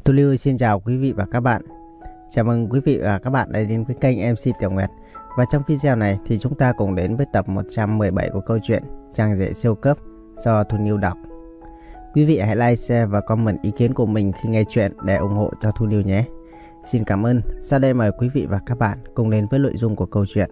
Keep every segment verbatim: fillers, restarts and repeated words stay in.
Thu Lưu xin chào quý vị và các bạn. Chào mừng quý vị và các bạn đã đến với kênh em xê Tiểu Nguyệt. Và trong video này thì chúng ta cùng đến với tập một trăm mười bảy của câu chuyện Chàng rể siêu cấp do Thu Lưu đọc. Quý vị hãy like, share và comment ý kiến của mình khi nghe chuyện để ủng hộ cho Thu Lưu nhé. Xin cảm ơn. Sau đây mời quý vị và các bạn cùng đến với nội dung của câu chuyện.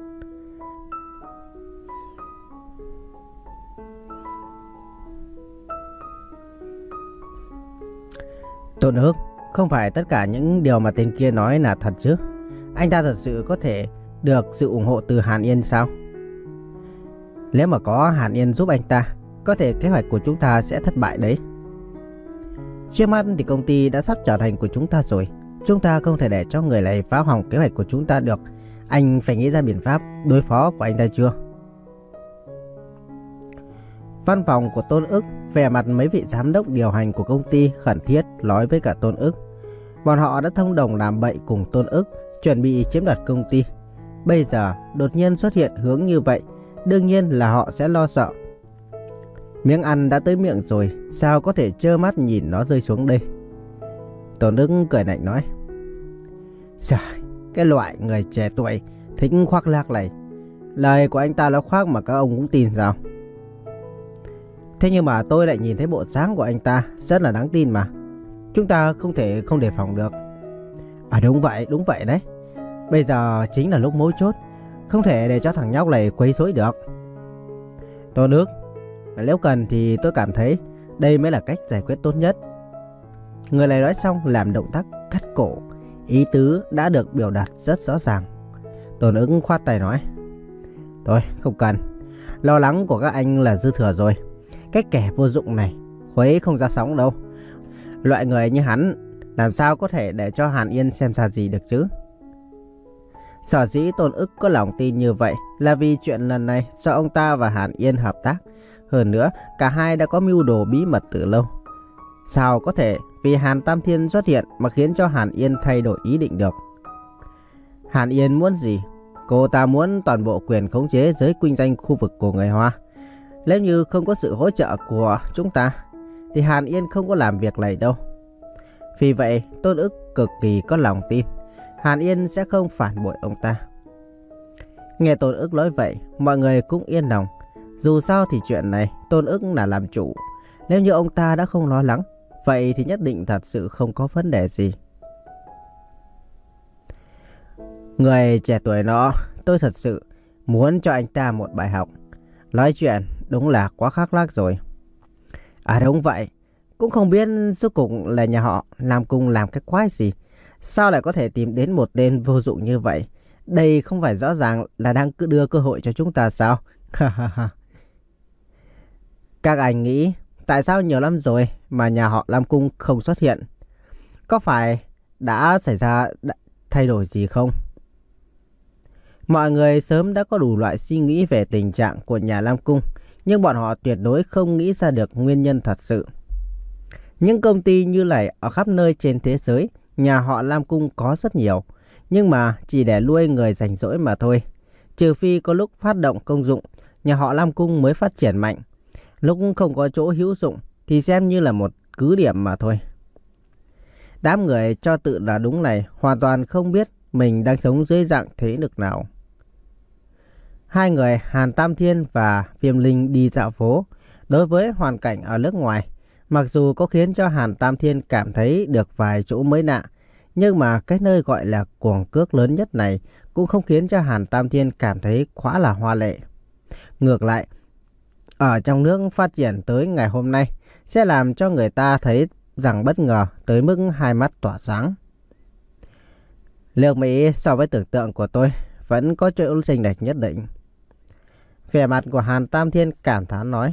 Tôn Ước, không phải tất cả những điều mà tên kia nói là thật chứ? Anh ta thật sự có thể được sự ủng hộ từ Hàn Yên sao? Nếu mà có Hàn Yên giúp anh ta, có thể kế hoạch của chúng ta sẽ thất bại đấy. Trước mắt thì công ty đã sắp trở thành của chúng ta rồi. Chúng ta không thể để cho người này phá hỏng kế hoạch của chúng ta được. Anh phải nghĩ ra biện pháp đối phó của anh ta chưa? Văn phòng của Tôn Ức, vẻ mặt mấy vị giám đốc điều hành của công ty khẩn thiết nói với cả Tôn Ức. Bọn họ đã thông đồng làm bậy cùng Tôn Ức, chuẩn bị chiếm đoạt công ty. Bây giờ đột nhiên xuất hiện hướng như vậy, đương nhiên là họ sẽ lo sợ. Miếng ăn đã tới miệng rồi, sao có thể trơ mắt nhìn nó rơi xuống đây? Tôn Ức cười lạnh nói. Trời, cái loại người trẻ tuổi thích khoác lác này, lời của anh ta nó khoác mà các ông cũng tin sao? Thế nhưng mà tôi lại nhìn thấy bộ dáng của anh ta rất là đáng tin mà. Chúng ta không thể không đề phòng được. À đúng vậy, đúng vậy đấy. Bây giờ chính là lúc mấu chốt, không thể để cho thằng nhóc này quấy rối được. Tôn Ước, nếu cần thì tôi cảm thấy đây mới là cách giải quyết tốt nhất. Người này nói xong làm động tác cắt cổ, ý tứ đã được biểu đạt rất rõ ràng. Tôn Ước khoát tay nói. Thôi không cần, lo lắng của các anh là dư thừa rồi. Cái kẻ vô dụng này khuấy không ra sóng đâu. Loại người như hắn làm sao có thể để cho Hàn Yên xem ra gì được chứ? Sở dĩ Tôn Ức có lòng tin như vậy là vì chuyện lần này do ông ta và Hàn Yên hợp tác. Hơn nữa cả hai đã có mưu đồ bí mật từ lâu. Sao có thể vì Hàn Tam Thiên xuất hiện mà khiến cho Hàn Yên thay đổi ý định được? Hàn Yên muốn gì? Cô ta muốn toàn bộ quyền khống chế giới kinh doanh khu vực của người Hoa. Nếu như không có sự hỗ trợ của chúng ta thì Hàn Yên không có làm việc này đâu. Vì vậy Tôn Ức cực kỳ có lòng tin Hàn Yên sẽ không phản bội ông ta. Nghe Tôn Ức nói vậy, mọi người cũng yên lòng. Dù sao thì chuyện này Tôn Ức là làm chủ. Nếu như ông ta đã không lo lắng, vậy thì nhất định thật sự không có vấn đề gì. Người trẻ tuổi đó, tôi thật sự muốn cho anh ta một bài học. Nói chuyện đúng là quá khác lác rồi. À đúng vậy, cũng không biết suốt cùng là nhà họ làm cùng làm cái quái gì. Sao lại có thể tìm đến một tên vô dụng như vậy? Đây không phải rõ ràng là đang cứ đưa cơ hội cho chúng ta sao? Các anh nghĩ tại sao nhiều năm rồi mà nhà họ Lam Cung không xuất hiện? Có phải đã xảy ra thay đổi gì không? Mọi người sớm đã có đủ loại suy nghĩ về tình trạng của nhà Lam Cung, nhưng bọn họ tuyệt đối không nghĩ ra được nguyên nhân thật sự. Những công ty như này ở khắp nơi trên thế giới, nhà họ Lam Cung có rất nhiều, nhưng mà chỉ để nuôi người rảnh rỗi mà thôi. Trừ phi có lúc phát động công dụng, nhà họ Lam Cung mới phát triển mạnh. Lúc không có chỗ hữu dụng thì xem như là một cứ điểm mà thôi. Đám người cho tự là đúng này hoàn toàn không biết mình đang sống dưới dạng thế lực nào. Hai người Hàn Tam Thiên và Viêm Linh đi dạo phố. Đối với hoàn cảnh ở nước ngoài, mặc dù có khiến cho Hàn Tam Thiên cảm thấy được vài chỗ mới lạ, nhưng mà cái nơi gọi là cuồng cước lớn nhất này cũng không khiến cho Hàn Tam Thiên cảm thấy quá là hoa lệ. Ngược lại, ở trong nước phát triển tới ngày hôm nay sẽ làm cho người ta thấy rằng bất ngờ tới mức hai mắt tỏa sáng. Nước Mỹ so với tưởng tượng của tôi vẫn có chỗ chênh lệch nhất định. Vẻ mặt của Hàn Tam Thiên cảm thán nói.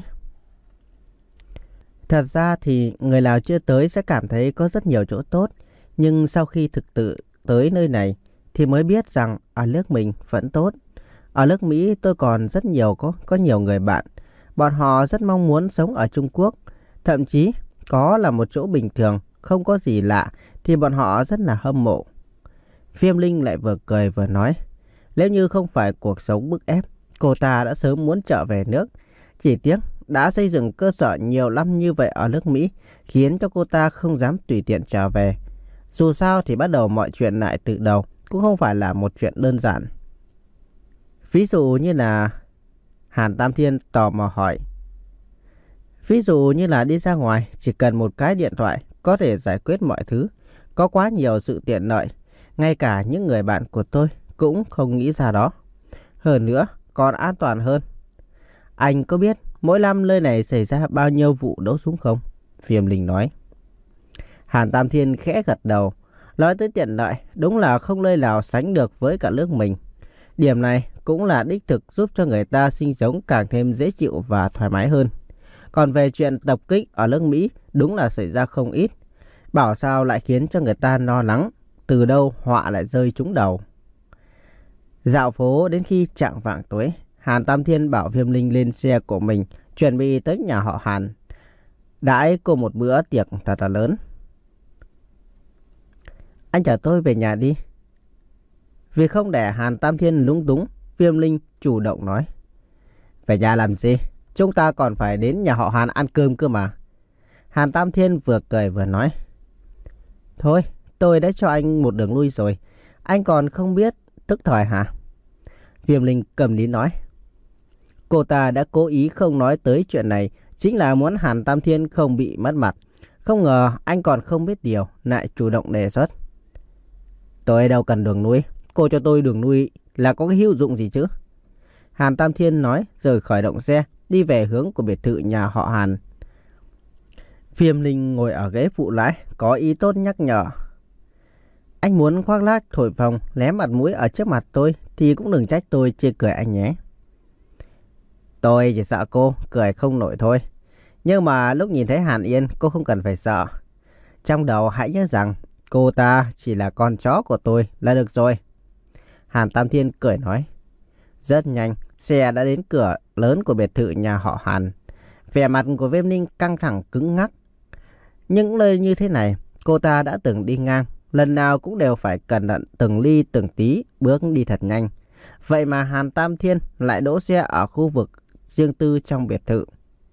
Thật ra thì người nào chưa tới sẽ cảm thấy có rất nhiều chỗ tốt, nhưng sau khi thực tự tới nơi này thì mới biết rằng ở nước mình vẫn tốt. Ở nước Mỹ tôi còn rất nhiều có, có nhiều người bạn. Bọn họ rất mong muốn sống ở Trung Quốc. Thậm chí có là một chỗ bình thường, không có gì lạ thì bọn họ rất là hâm mộ. Viêm Linh lại vừa cười vừa nói. Nếu như không phải cuộc sống bức ép, cô ta đã sớm muốn trở về nước. Chỉ tiếc đã xây dựng cơ sở nhiều năm như vậy ở nước Mỹ, khiến cho cô ta không dám tùy tiện trở về. Dù sao thì bắt đầu mọi chuyện lại từ đầu cũng không phải là một chuyện đơn giản. Ví dụ như là... Hàn Tam Thiên tò mò hỏi. Ví dụ như là đi ra ngoài, chỉ cần một cái điện thoại có thể giải quyết mọi thứ. Có quá nhiều sự tiện lợi, ngay cả những người bạn của tôi cũng không nghĩ ra đó. Hơn nữa, còn an toàn hơn. Anh có biết mỗi năm nơi này xảy ra bao nhiêu vụ đấu súng không? Viêm Linh nói. Hàn Tam Thiên khẽ gật đầu. Nói tới tiện lợi, đúng là không nơi nào sánh được với cả nước mình. Điểm này cũng là đích thực giúp cho người ta sinh sống càng thêm dễ chịu và thoải mái hơn. Còn về chuyện tập kích ở nước Mỹ, đúng là xảy ra không ít. Bảo sao lại khiến cho người ta lo lắng, từ đâu họa lại rơi trúng đầu. Dạo phố đến khi chạng vạng tối, Hàn Tam Thiên bảo Viêm Linh lên xe của mình, chuẩn bị tới nhà họ Hàn. Đãi cô một bữa tiệc thật là lớn. Anh chở tôi về nhà đi. Vì không để Hàn Tam Thiên lúng túng, Viêm Linh chủ động nói. Về nhà làm gì? Chúng ta còn phải đến nhà họ Hàn ăn cơm cơ mà. Hàn Tam Thiên vừa cười vừa nói. Thôi, tôi đã cho anh một đường lui rồi. Anh còn không biết tức thời hả? Viêm Linh cầm lý nói. Cô ta đã cố ý không nói tới chuyện này, chính là muốn Hàn Tam Thiên không bị mất mặt. Không ngờ anh còn không biết điều, lại chủ động đề xuất. Tôi đâu cần đường lui. Cô cho tôi đường lui là có cái hữu dụng gì chứ? Hàn Tam Thiên nói rồi khởi động xe, đi về hướng của biệt thự nhà họ Hàn. Viêm Linh ngồi ở ghế phụ lái, có ý tốt nhắc nhở. Anh muốn khoác lác thổi phồng, lé mặt mũi ở trước mặt tôi thì cũng đừng trách tôi chê cười anh nhé. Tôi chỉ sợ cô cười không nổi thôi. Nhưng mà lúc nhìn thấy Hàn Yên, cô không cần phải sợ. Trong đầu hãy nhớ rằng cô ta chỉ là con chó của tôi là được rồi. Hàn Tam Thiên cười nói. Rất nhanh, xe đã đến cửa lớn của biệt thự nhà họ Hàn. Vẻ mặt của Viêm Linh căng thẳng cứng ngắc. Những nơi như thế này, cô ta đã từng đi ngang. Lần nào cũng đều phải cẩn thận từng ly từng tí, bước đi thật nhanh. Vậy mà Hàn Tam Thiên lại đỗ xe ở khu vực riêng tư trong biệt thự.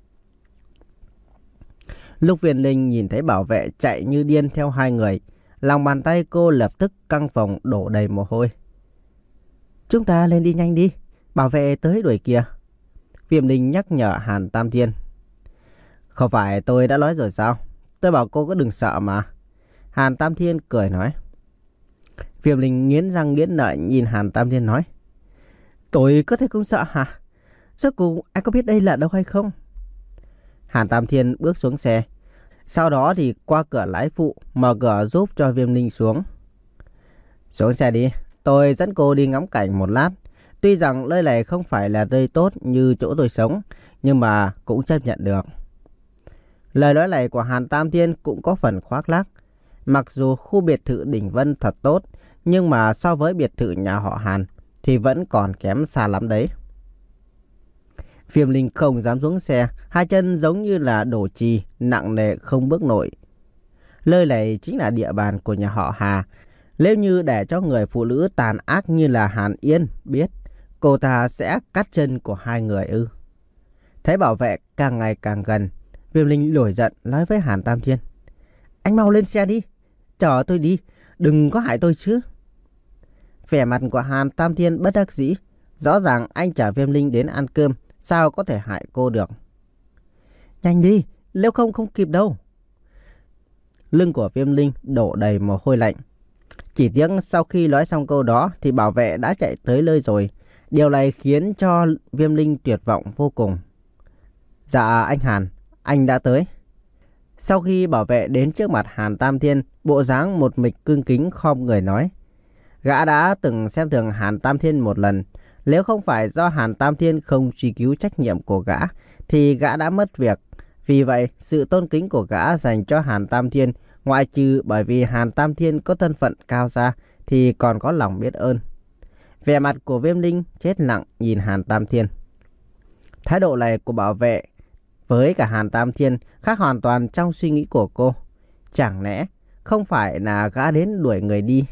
Lúc Viêm Linh nhìn thấy bảo vệ chạy như điên theo hai người, lòng bàn tay cô lập tức căng phồng đổ đầy mồ hôi. Chúng ta lên đi nhanh đi, bảo vệ tới đuổi kìa. Viêm Linh nhắc nhở Hàn Tam Thiên. Không phải tôi đã nói rồi sao? Tôi bảo cô có đừng sợ mà. Hàn Tam Thiên cười nói. Viêm Linh nghiến răng nghiến lợi nhìn Hàn Tam Thiên nói. Tôi có thể không sợ hả? Rốt cuộc anh có biết đây là đâu hay không? Hàn Tam Thiên bước xuống xe. Sau đó thì qua cửa lái phụ, mở cửa giúp cho Viêm Linh xuống. Xuống xe đi, tôi dẫn cô đi ngắm cảnh một lát. Tuy rằng nơi này không phải là nơi tốt như chỗ tôi sống, nhưng mà cũng chấp nhận được. Lời nói này của Hàn Tam Thiên cũng có phần khoác lác. Mặc dù khu biệt thự Đỉnh Vân thật tốt, nhưng mà so với biệt thự nhà họ Hàn thì vẫn còn kém xa lắm đấy. Viêm Linh không dám xuống xe, hai chân giống như là đổ chì, nặng nề không bước nổi. Nơi này chính là địa bàn của nhà họ Hà. Nếu như để cho người phụ nữ tàn ác như là Hàn Yên biết, cô ta sẽ cắt chân của hai người ư? Thấy bảo vệ càng ngày càng gần, Viêm Linh nổi giận nói với Hàn Tam Thiên. Anh mau lên xe đi, chở tôi đi, đừng có hại tôi chứ. Vẻ mặt của Hàn Tam Thiên bất đắc dĩ. Rõ ràng anh chở Viêm Linh đến ăn cơm, sao có thể hại cô được. Nhanh đi, nếu không không kịp đâu. Lưng của Viêm Linh đổ đầy mồ hôi lạnh. Chỉ tiếc sau khi nói xong câu đó thì bảo vệ đã chạy tới nơi rồi. Điều này khiến cho Viêm Linh tuyệt vọng vô cùng. Dạ anh Hàn, anh đã tới. Sau khi bảo vệ đến trước mặt Hàn Tam Thiên, bộ dáng một mịch cương kính khom người nói. Gã đã từng xem thường Hàn Tam Thiên một lần. Nếu không phải do Hàn Tam Thiên không truy cứu trách nhiệm của gã, thì gã đã mất việc. Vì vậy, sự tôn kính của gã dành cho Hàn Tam Thiên, ngoại trừ bởi vì Hàn Tam Thiên có thân phận cao ra, thì còn có lòng biết ơn. Vẻ mặt của Viêm Linh chết lặng nhìn Hàn Tam Thiên. Thái độ này của bảo vệ với cả Hàn Tam Thiên khác hoàn toàn trong suy nghĩ của cô. Chẳng lẽ không phải là gã đến đuổi người đi?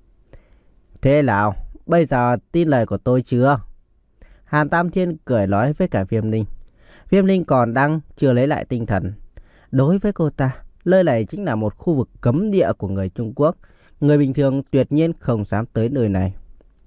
Thế nào, bây giờ tin lời của tôi chưa? Hàn Tam Thiên cười nói với cả Viêm Linh. Viêm Linh còn đang chưa lấy lại tinh thần. Đối với cô ta, nơi này chính là một khu vực cấm địa của người Trung Quốc. Người bình thường tuyệt nhiên không dám tới nơi này.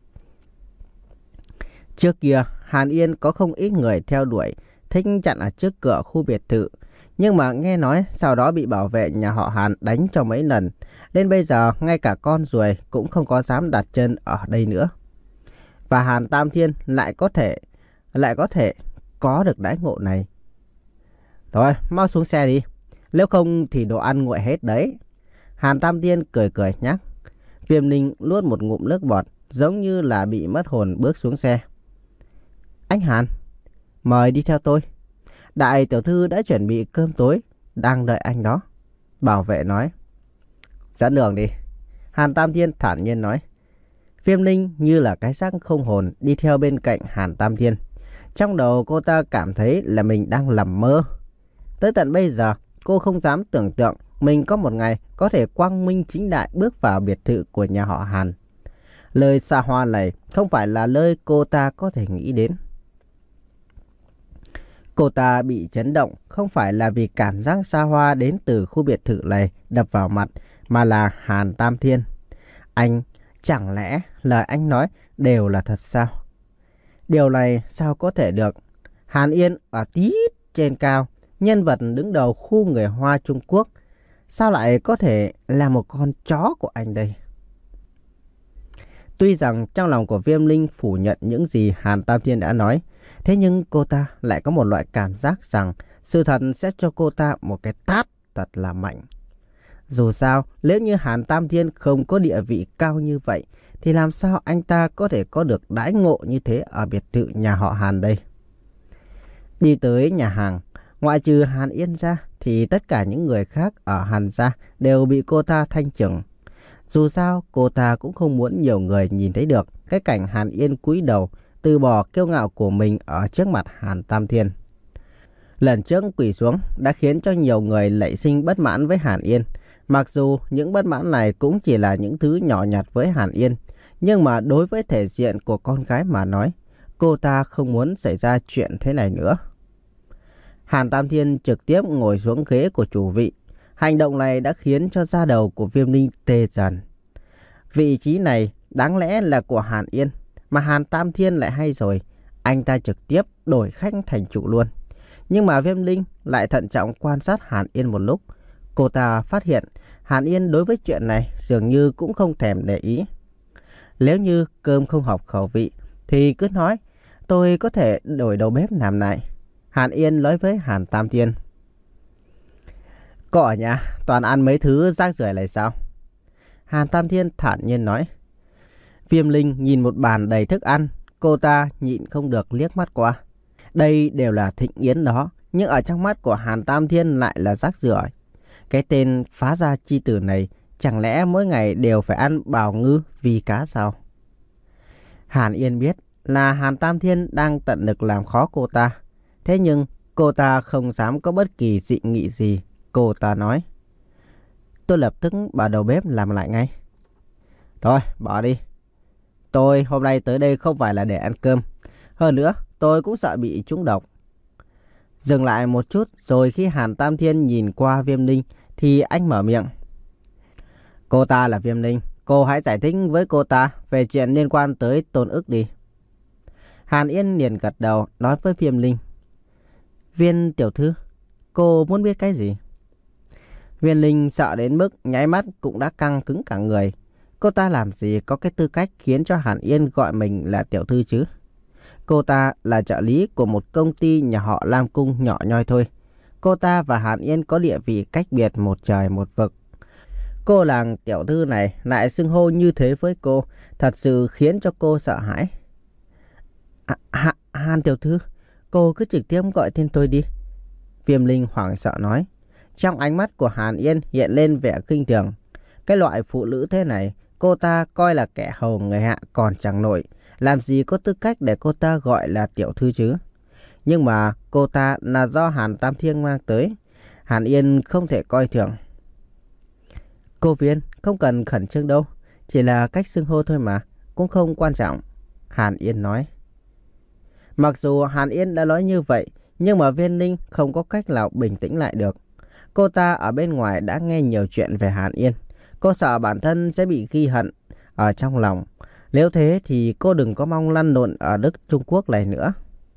Trước kia, Hàn Yên có không ít người theo đuổi, thích chặn ở trước cửa khu biệt thự. Nhưng mà nghe nói sau đó bị bảo vệ nhà họ Hàn đánh cho mấy lần. Nên bây giờ ngay cả con ruồi cũng không có dám đặt chân ở đây nữa. Và Hàn Tam Thiên lại có thể lại có thể có được đãi ngộ này. Thôi, mau xuống xe đi. Nếu không thì đồ ăn nguội hết đấy. Hàn Tam Thiên cười cười nhắc. Viêm Linh nuốt một ngụm nước bọt, giống như là bị mất hồn bước xuống xe. Anh Hàn, mời đi theo tôi. Đại tiểu thư đã chuẩn bị cơm tối, đang đợi anh đó. Bảo vệ nói. Dẫn đường đi. Hàn Tam Thiên thản nhiên nói. Viêm Linh như là cái xác không hồn đi theo bên cạnh Hàn Tam Thiên. Trong đầu cô ta cảm thấy là mình đang nằm mơ. Tới tận bây giờ, cô không dám tưởng tượng mình có một ngày có thể quang minh chính đại bước vào biệt thự của nhà họ Hàn. Lời xa hoa này không phải là nơi cô ta có thể nghĩ đến. Cô ta bị chấn động không phải là vì cảm giác xa hoa đến từ khu biệt thự này đập vào mặt, mà là Hàn Tam Thiên. Anh, chẳng lẽ lời anh nói đều là thật sao? Điều này sao có thể được? Hàn Yên ở tít trên cao, nhân vật đứng đầu khu người Hoa Trung Quốc, sao lại có thể là một con chó của anh đây? Tuy rằng trong lòng của Viêm Linh phủ nhận những gì Hàn Tam Thiên đã nói, thế nhưng cô ta lại có một loại cảm giác rằng sự thật sẽ cho cô ta một cái tát thật là mạnh. Dù sao, nếu như Hàn Tam Thiên không có địa vị cao như vậy, thì làm sao anh ta có thể có được đãi ngộ như thế ở biệt thự nhà họ Hàn đây? Đi tới nhà hàng, ngoại trừ Hàn Yên ra, thì tất cả những người khác ở Hàn gia đều bị cô ta thanh trừng. Dù sao, cô ta cũng không muốn nhiều người nhìn thấy được cái cảnh Hàn Yên cúi đầu, từ bỏ kiêu ngạo của mình ở trước mặt Hàn Tam Thiên. Lần trước quỳ xuống đã khiến cho nhiều người nảy sinh bất mãn với Hàn Yên. Mặc dù những bất mãn này cũng chỉ là những thứ nhỏ nhặt với Hàn Yên, nhưng mà đối với thể diện của con gái mà nói, cô ta không muốn xảy ra chuyện thế này nữa. Hàn Tam Thiên trực tiếp ngồi xuống ghế của chủ vị. Hành động này đã khiến cho da đầu của Viêm Linh tê dần. Vị trí này đáng lẽ là của Hàn Yên, mà Hàn Tam Thiên lại hay rồi, anh ta trực tiếp đổi khách thành chủ luôn. Nhưng mà Viêm Linh lại thận trọng quan sát Hàn Yên một lúc. Cô ta phát hiện Hàn Yên đối với chuyện này dường như cũng không thèm để ý. Nếu như cơm không hợp khẩu vị thì cứ nói, tôi có thể đổi đầu bếp làm lại. Hàn Yên nói với Hàn Tam Thiên. Cô ở nhà toàn ăn mấy thứ rác rưởi này sao? Hàn Tam Thiên thản nhiên nói. Viêm Linh nhìn một bàn đầy thức ăn, cô ta nhịn không được liếc mắt qua. Đây đều là thịnh yến đó, nhưng ở trong mắt của Hàn Tam Thiên lại là rác rưởi. Cái tên phá gia chi tử này chẳng lẽ mỗi ngày đều phải ăn bào ngư vì cá sao? Hàn Yên biết là Hàn Tam Thiên đang tận lực làm khó cô ta. Thế nhưng cô ta không dám có bất kỳ dị nghị gì. Cô ta nói. Tôi lập tức bảo đầu bếp làm lại ngay. Thôi bỏ đi. Tôi hôm nay tới đây không phải là để ăn cơm. Hơn nữa tôi cũng sợ bị trúng độc. Dừng lại một chút rồi khi Hàn Tam Thiên nhìn qua Viêm Linh thì anh mở miệng. Cô ta là Viêm Linh. Cô hãy giải thích với cô ta về chuyện liên quan tới Tôn Ức đi. Hàn Yên liền gật đầu nói với Viêm Linh. Viên tiểu thư, cô muốn biết cái gì? Viên Linh sợ đến mức nháy mắt cũng đã căng cứng cả người. Cô ta làm gì có cái tư cách khiến cho Hàn Yên gọi mình là tiểu thư chứ? Cô ta là trợ lý của một công ty nhà họ Lam Cung nhỏ nhoi thôi. Cô ta và Hàn Yên có địa vị cách biệt một trời một vực. Cô làng tiểu thư này lại xưng hô như thế với cô, thật sự khiến cho cô sợ hãi. À, Hàn tiểu thư, cô cứ trực tiếp gọi tên tôi đi. Viêm Linh hoảng sợ nói. Trong ánh mắt của Hàn Yên hiện lên vẻ khinh thường. Cái loại phụ nữ thế này, cô ta coi là kẻ hầu người hạ còn chẳng nổi. Làm gì có tư cách để cô ta gọi là tiểu thư chứ? Nhưng mà cô ta là do Hàn Tam Thiên mang tới. Hàn Yên không thể coi thường. Cô Viên, không cần khẩn trương đâu. Chỉ là cách xưng hô thôi mà, cũng không quan trọng. Hàn Yên nói. Mặc dù Hàn Yên đã nói như vậy, Nhưng mà Viên Ninh không có cách nào bình tĩnh lại được. Cô ta ở bên ngoài đã nghe nhiều chuyện về Hàn Yên. Cô sợ bản thân sẽ bị ghi hận ở trong lòng. Nếu thế thì cô đừng có mong lăn lộn ở đất Trung Quốc này nữa.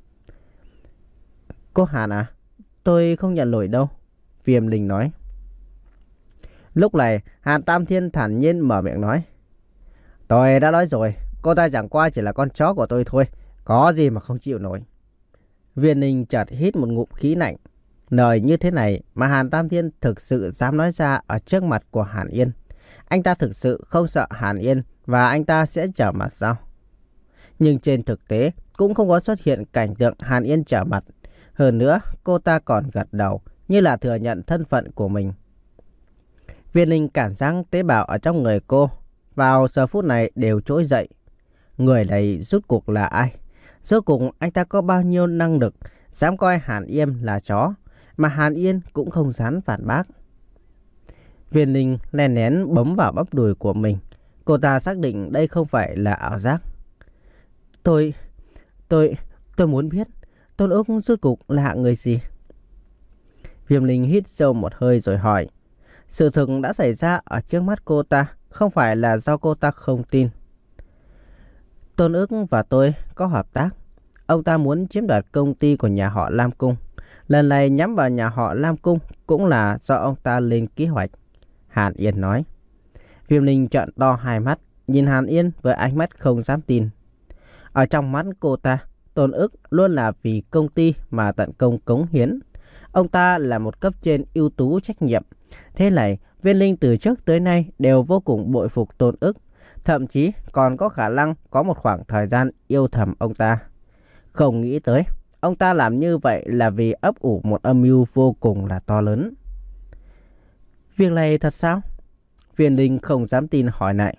Cô Hàn à, tôi không nhận lỗi đâu, Viêm Linh nói. Lúc này Hàn Tam Thiên thản nhiên mở miệng nói. Tôi đã nói rồi, cô ta chẳng qua chỉ là con chó của tôi thôi, có gì mà không chịu nổi. Viên Ninh chợt hít một ngụm khí lạnh. Lời như thế này mà Hàn Tam Thiên thực sự dám nói ra ở trước mặt của Hàn Yên. Anh ta thực sự không sợ Hàn Yên và anh ta sẽ trở mặt sao? Nhưng trên thực tế cũng không có xuất hiện cảnh tượng Hàn Yên trở mặt. Hơn nữa cô ta còn gật đầu như là thừa nhận thân phận của mình. Viên Linh cảm giác tế bào ở trong người cô vào giờ phút này đều trỗi dậy. Người này rốt cuộc là ai? Rốt cuộc anh ta có bao nhiêu năng lực dám coi Hàn Yên là chó, mà Hàn Yên cũng không dám phản bác. Viên Linh lén lén bấm vào bắp đùi của mình. Cô ta xác định đây không phải là ảo giác. Tôi, tôi, tôi muốn biết Tôn Úc rốt cuộc là hạng người gì? Viêm Linh hít sâu một hơi rồi hỏi. Sự thực đã xảy ra ở trước mắt cô ta, không phải là do cô ta không tin. Tôn Úc và tôi có hợp tác. Ông ta muốn chiếm đoạt công ty của nhà họ Lam Cung. Lần này nhắm vào nhà họ Lam Cung cũng là do ông ta lên kế hoạch, Hàn Yên nói. Viêm Linh trợn to hai mắt, nhìn Hàn Yên với ánh mắt không dám tin. Ở trong mắt cô ta, Tôn Ức luôn là vì công ty mà tận công cống hiến. Ông ta là một cấp trên ưu tú trách nhiệm. Thế này, Viên Linh từ trước tới nay đều vô cùng bội phục Tôn Ức. Thậm chí còn có khả năng có một khoảng thời gian yêu thầm ông ta. Không nghĩ tới, ông ta làm như vậy là vì ấp ủ một âm mưu vô cùng là to lớn. Việc này thật sao? Viên Linh không dám tin hỏi lại.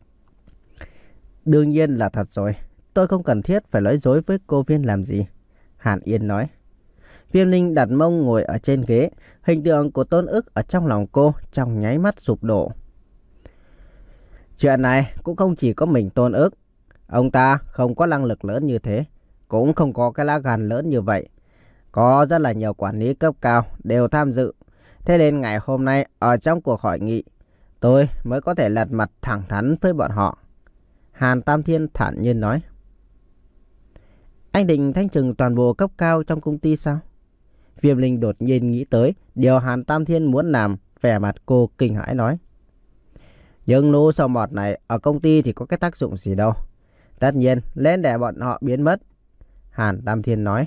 Đương nhiên là thật rồi. Tôi không cần thiết phải nói dối với cô Viên làm gì, Hàn Yên nói. Viêm Linh đặt mông ngồi ở trên ghế. Hình tượng của Tôn Ức ở trong lòng cô trong nháy mắt sụp đổ. Chuyện này cũng không chỉ có mình Tôn Ức. Ông ta không có năng lực lớn như thế, cũng không có cái lá gan lớn như vậy. Có rất là nhiều quản lý cấp cao đều tham dự. Thế nên ngày hôm nay ở trong cuộc hội nghị, tôi mới có thể lật mặt thẳng thắn với bọn họ, Hàn Tam Thiên thản nhiên nói. Anh định thanh trừng toàn bộ cấp cao trong công ty sao? Viêm Linh đột nhiên nghĩ tới điều Hàn Tam Thiên muốn làm, vẻ mặt cô kinh hãi nói. Nhưng lũ sâu mọt này ở công ty thì có cái tác dụng gì đâu. Tất nhiên lên để bọn họ biến mất, Hàn Tam Thiên nói.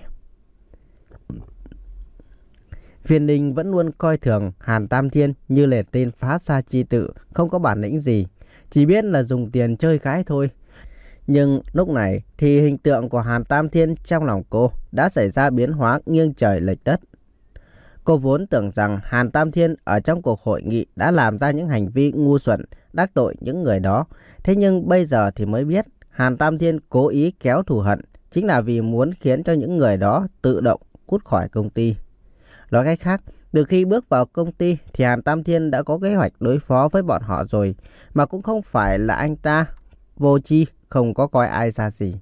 Viên Linh vẫn luôn coi thường Hàn Tam Thiên như là tên phá sa chi tự, không có bản lĩnh gì, chỉ biết là dùng tiền chơi gái thôi. Nhưng lúc này thì hình tượng của Hàn Tam Thiên trong lòng cô đã xảy ra biến hóa nghiêng trời lệch đất. Cô vốn tưởng rằng Hàn Tam Thiên ở trong cuộc hội nghị đã làm ra những hành vi ngu xuẩn, đắc tội những người đó. Thế nhưng bây giờ thì mới biết Hàn Tam Thiên cố ý kéo thù hận chính là vì muốn khiến cho những người đó tự động cút khỏi công ty. Nói cách khác, từ khi bước vào công ty thì Hàn Tam Thiên đã có kế hoạch đối phó với bọn họ rồi, mà cũng không phải là anh ta vô tri, không có coi ai ra gì.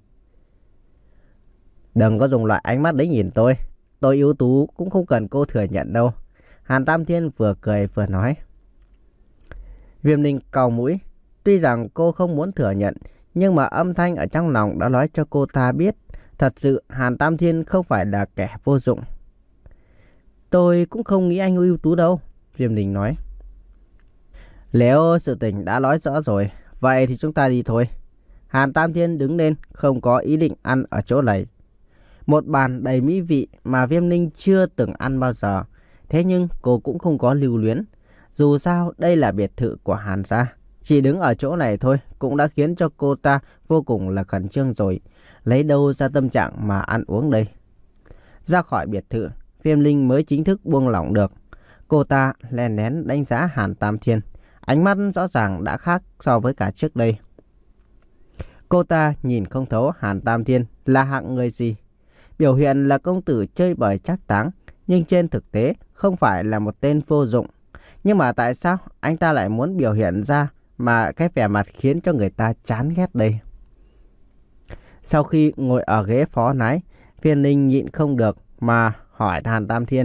Đừng có dùng loại ánh mắt đấy nhìn tôi. Tôi ưu tú cũng không cần cô thừa nhận đâu, Hàn Tam Thiên vừa cười vừa nói. Viêm Linh cau mũi. Tuy rằng cô không muốn thừa nhận, nhưng mà âm thanh ở trong lòng đã nói cho cô ta biết thật sự Hàn Tam Thiên không phải là kẻ vô dụng. Tôi cũng không nghĩ anh ưu tú đâu, Viêm Linh nói. Nếu sự tình đã nói rõ rồi, vậy thì chúng ta đi thôi. Hàn Tam Thiên đứng lên, không có ý định ăn ở chỗ này. Một bàn đầy mỹ vị mà Viêm Linh chưa từng ăn bao giờ. Thế nhưng cô cũng không có lưu luyến. Dù sao đây là biệt thự của Hàn gia. Chỉ đứng ở chỗ này thôi cũng đã khiến cho cô ta vô cùng là khẩn trương rồi. Lấy đâu ra tâm trạng mà ăn uống đây. Ra khỏi biệt thự, Viêm Linh mới chính thức buông lỏng được. Cô ta lén lén đánh giá Hàn Tam Thiên. Ánh mắt rõ ràng đã khác so với cả trước đây. Cô ta nhìn không thấu Hàn Tam Thiên là hạng người gì. Biểu hiện là công tử chơi bời trác táng, nhưng trên thực tế không phải là một tên vô dụng. Nhưng mà tại sao anh ta lại muốn biểu hiện ra mà cái vẻ mặt khiến cho người ta chán ghét đây? Sau khi ngồi ở ghế phó lái, Viên Linh nhịn không được mà hỏi Hàn Tam Thiên.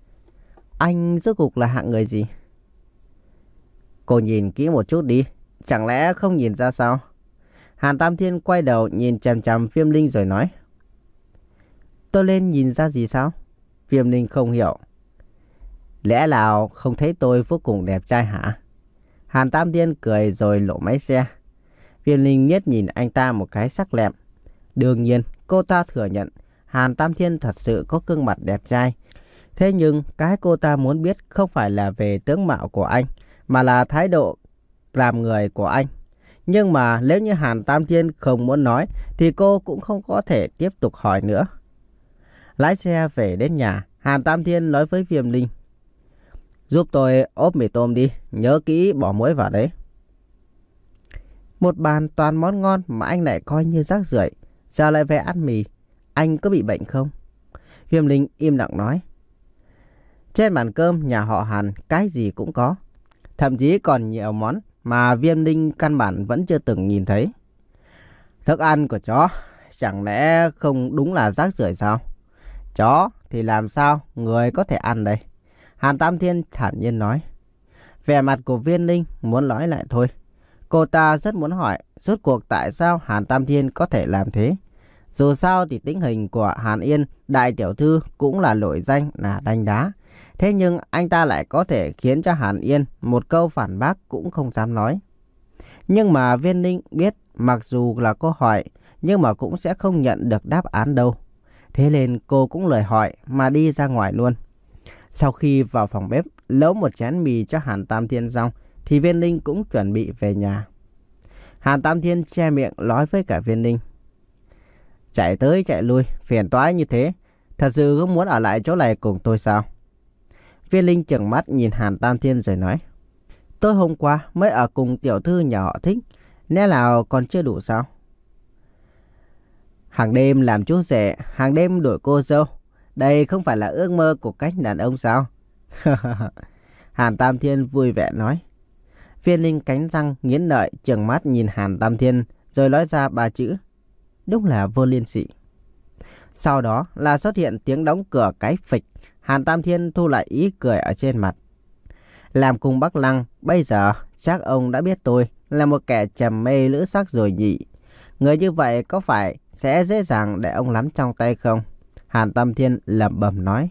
Anh rốt cuộc là hạng người gì? Cô nhìn kỹ một chút đi, chẳng lẽ không nhìn ra sao? Hàn Tam Thiên quay đầu nhìn chằm chằm Viêm Linh rồi nói. Tôi lên nhìn ra gì sao? Viêm Linh không hiểu. Lẽ nào không thấy tôi vô cùng đẹp trai hả? Hàn Tam Thiên cười rồi lộ máy xe. Viêm Linh nhếch nhìn anh ta một cái sắc lẹm. Đương nhiên cô ta thừa nhận Hàn Tam Thiên thật sự có gương mặt đẹp trai. Thế nhưng cái cô ta muốn biết không phải là về tướng mạo của anh, mà là thái độ làm người của anh. Nhưng mà nếu như Hàn Tam Thiên không muốn nói thì cô cũng không có thể tiếp tục hỏi nữa. Lái xe về đến nhà, Hàn Tam Thiên nói với Viêm Linh. Giúp tôi ốp mì tôm đi, nhớ kỹ bỏ muối vào đấy. Một bàn toàn món ngon mà anh lại coi như rác rưởi, giờ lại về ăn mì. Anh có bị bệnh không? Viêm Linh im lặng nói. Trên bàn cơm nhà họ Hàn cái gì cũng có. Thậm chí còn nhiều món mà Viêm Linh căn bản vẫn chưa từng nhìn thấy. Thức ăn của chó chẳng lẽ không đúng là rác rưởi sao? Chó thì làm sao người có thể ăn đây? Hàn Tam Thiên thản nhiên nói. Vẻ mặt của Viêm Linh muốn nói lại thôi. Cô ta rất muốn hỏi rốt cuộc tại sao Hàn Tam Thiên có thể làm thế. Dù sao thì tính hình của Hàn Yên đại tiểu thư cũng là nổi danh là đanh đá. Thế nhưng anh ta lại có thể khiến cho Hàn Yên một câu phản bác cũng không dám nói. Nhưng mà Viêm Linh biết mặc dù là cô hỏi nhưng mà cũng sẽ không nhận được đáp án đâu. Thế nên cô cũng lời hỏi mà đi ra ngoài luôn. Sau khi vào phòng bếp nấu một chén mì cho Hàn Tam Thiên xong thì Viêm Linh cũng chuẩn bị về nhà. Hàn Tam Thiên che miệng nói với cả Viêm Linh. Chạy tới chạy lui phiền toái như thế, thật sự không muốn ở lại chỗ này cùng tôi sao? Viêm Linh trừng mắt nhìn Hàn Tam Thiên rồi nói. Tôi hôm qua mới ở cùng tiểu thư nhà họ Thích, lẽ nào còn chưa đủ sao? Hàng đêm làm chú rể, hàng đêm đổi cô dâu, đây không phải là ước mơ của cách đàn ông sao? Hàn Tam Thiên vui vẻ nói. Viêm Linh cắn răng nghiến lợi trừng mắt nhìn Hàn Tam Thiên rồi nói ra ba chữ. Đúng là vô liên sỉ. Sau đó là xuất hiện tiếng đóng cửa cái phịch. Hàn Tam Thiên thu lại ý cười ở trên mặt. Làm cùng Bắc Lăng, bây giờ chắc ông đã biết tôi là một kẻ trầm mê nữ sắc rồi nhỉ. Người như vậy có phải sẽ dễ dàng để ông nắm trong tay không? Hàn Tam Thiên lẩm bẩm nói.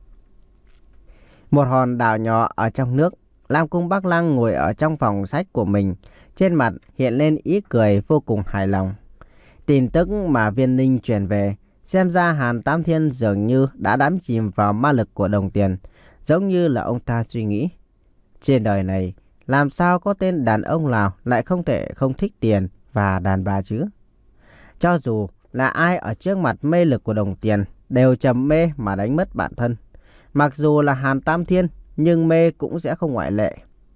Một hòn đảo nhỏ ở trong nước, Lam Cung Bắc Lăng ngồi ở trong phòng sách của mình. Trên mặt hiện lên ý cười vô cùng hài lòng. Tin tức mà Viêm Linh truyền về, xem ra Hàn Tam Thiên dường như đã đắm chìm vào ma lực của đồng tiền, giống như là ông ta suy nghĩ. Trên đời này, làm sao có tên đàn ông nào lại không thể không thích tiền và đàn bà chứ? Cho dù là ai ở trước mặt mê lực của đồng tiền, đều trầm mê mà đánh mất bản thân. Mặc dù là Hàn Tam Thiên, nhưng mê cũng sẽ không ngoại lệ.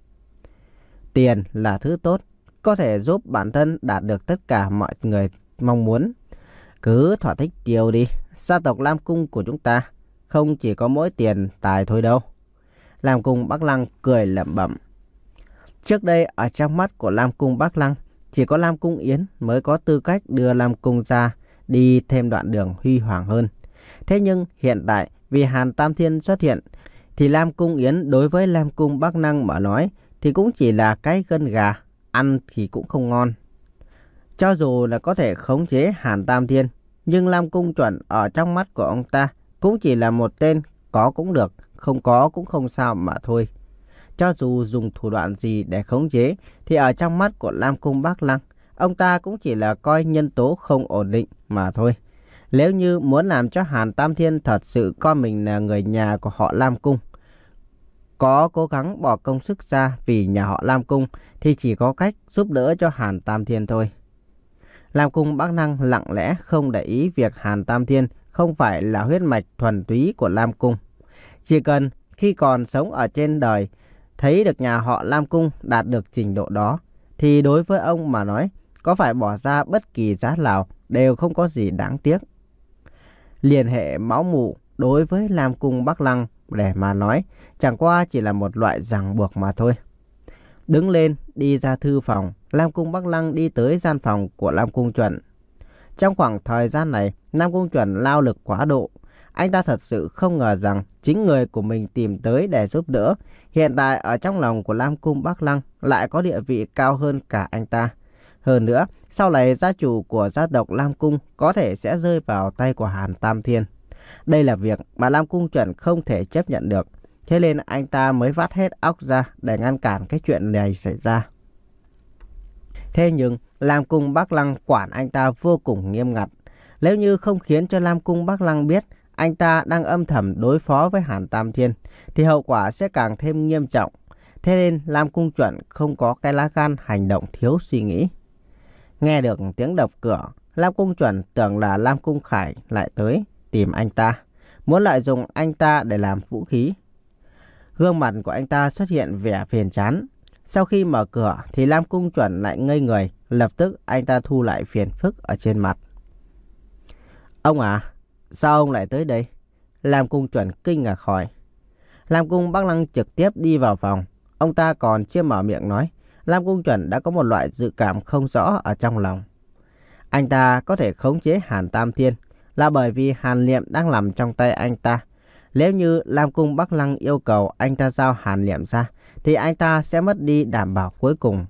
Tiền là thứ tốt, có thể giúp bản thân đạt được tất cả mọi người mong muốn. Cứ thỏa thích tiêu đi, gia tộc Lam Cung của chúng ta không chỉ có mỗi tiền tài thôi đâu. Lam Cung Bắc Lăng cười lẩm bẩm. Trước đây ở trong mắt của Lam Cung Bắc Lăng, chỉ có Lam Cung Yến mới có tư cách đưa Lam Cung ra đi thêm đoạn đường huy hoàng hơn. Thế nhưng hiện tại vì Hàn Tam Thiên xuất hiện thì Lam Cung Yến đối với Lam Cung Bắc Lăng mà nói thì cũng chỉ là cái gân gà, ăn thì cũng không ngon. Cho dù là có thể khống chế Hàn Tam Thiên, nhưng Lam Cung Chuẩn ở trong mắt của ông ta cũng chỉ là một tên, có cũng được, không có cũng không sao mà thôi. Cho dù dùng thủ đoạn gì để khống chế thì ở trong mắt của Lam Cung Bắc Lăng, ông ta cũng chỉ là coi nhân tố không ổn định mà thôi. Nếu như muốn làm cho Hàn Tam Thiên thật sự coi mình là người nhà của họ Lam Cung, có cố gắng bỏ công sức ra vì nhà họ Lam Cung thì chỉ có cách giúp đỡ cho Hàn Tam Thiên thôi. Lam Cung Bắc Lăng lặng lẽ không để ý việc Hàn Tam Thiên không phải là huyết mạch thuần túy của Lam Cung. Chỉ cần khi còn sống ở trên đời thấy được nhà họ Lam Cung đạt được trình độ đó thì đối với ông mà nói có phải bỏ ra bất kỳ giá nào đều không có gì đáng tiếc. Liên hệ máu mủ đối với Lam Cung Bắc Lăng để mà nói chẳng qua chỉ là một loại ràng buộc mà thôi. Đứng lên đi ra thư phòng, Lam Cung Bắc Lăng đi tới gian phòng của Lam Cung Chuẩn. Trong khoảng thời gian này, Lam Cung Chuẩn lao lực quá độ. Anh ta thật sự không ngờ rằng chính người của mình tìm tới để giúp đỡ, hiện tại ở trong lòng của Lam Cung Bắc Lăng lại có địa vị cao hơn cả anh ta. Hơn nữa, sau này gia chủ của gia tộc Lam Cung có thể sẽ rơi vào tay của Hàn Tam Thiên. Đây là việc mà Lam Cung Chuẩn không thể chấp nhận được. Thế nên anh ta mới vắt hết óc ra để ngăn cản cái chuyện này xảy ra. Thế nhưng Lam Cung Bắc Lăng quản anh ta vô cùng nghiêm ngặt. Nếu như không khiến cho Lam Cung Bắc Lăng biết anh ta đang âm thầm đối phó với Hàn Tam Thiên thì hậu quả sẽ càng thêm nghiêm trọng. Thế nên Lam Cung Chuẩn không có cái lá gan hành động thiếu suy nghĩ. Nghe được tiếng đập cửa, Lam Cung Chuẩn tưởng là Lam Cung Khải lại tới tìm anh ta, muốn lợi dụng anh ta để làm vũ khí. Gương mặt của anh ta xuất hiện vẻ phiền chán. Sau khi mở cửa thì Lam Cung Chuẩn lại ngây người, lập tức anh ta thu lại phiền phức ở trên mặt. Ông à, sao ông lại tới đây? Lam Cung Chuẩn kinh ngạc hỏi. Lam Cung Bắc Lăng trực tiếp đi vào phòng. Ông ta còn chưa mở miệng nói, Lam Cung Chuẩn đã có một loại dự cảm không rõ ở trong lòng. Anh ta có thể khống chế Hàn Tam Thiên là bởi vì Hàn Liệm đang nằm trong tay anh ta. Nếu như Lam Cung Bắc Lăng yêu cầu anh ta giao Hàn Liệm ra thì anh ta sẽ mất đi đảm bảo cuối cùng.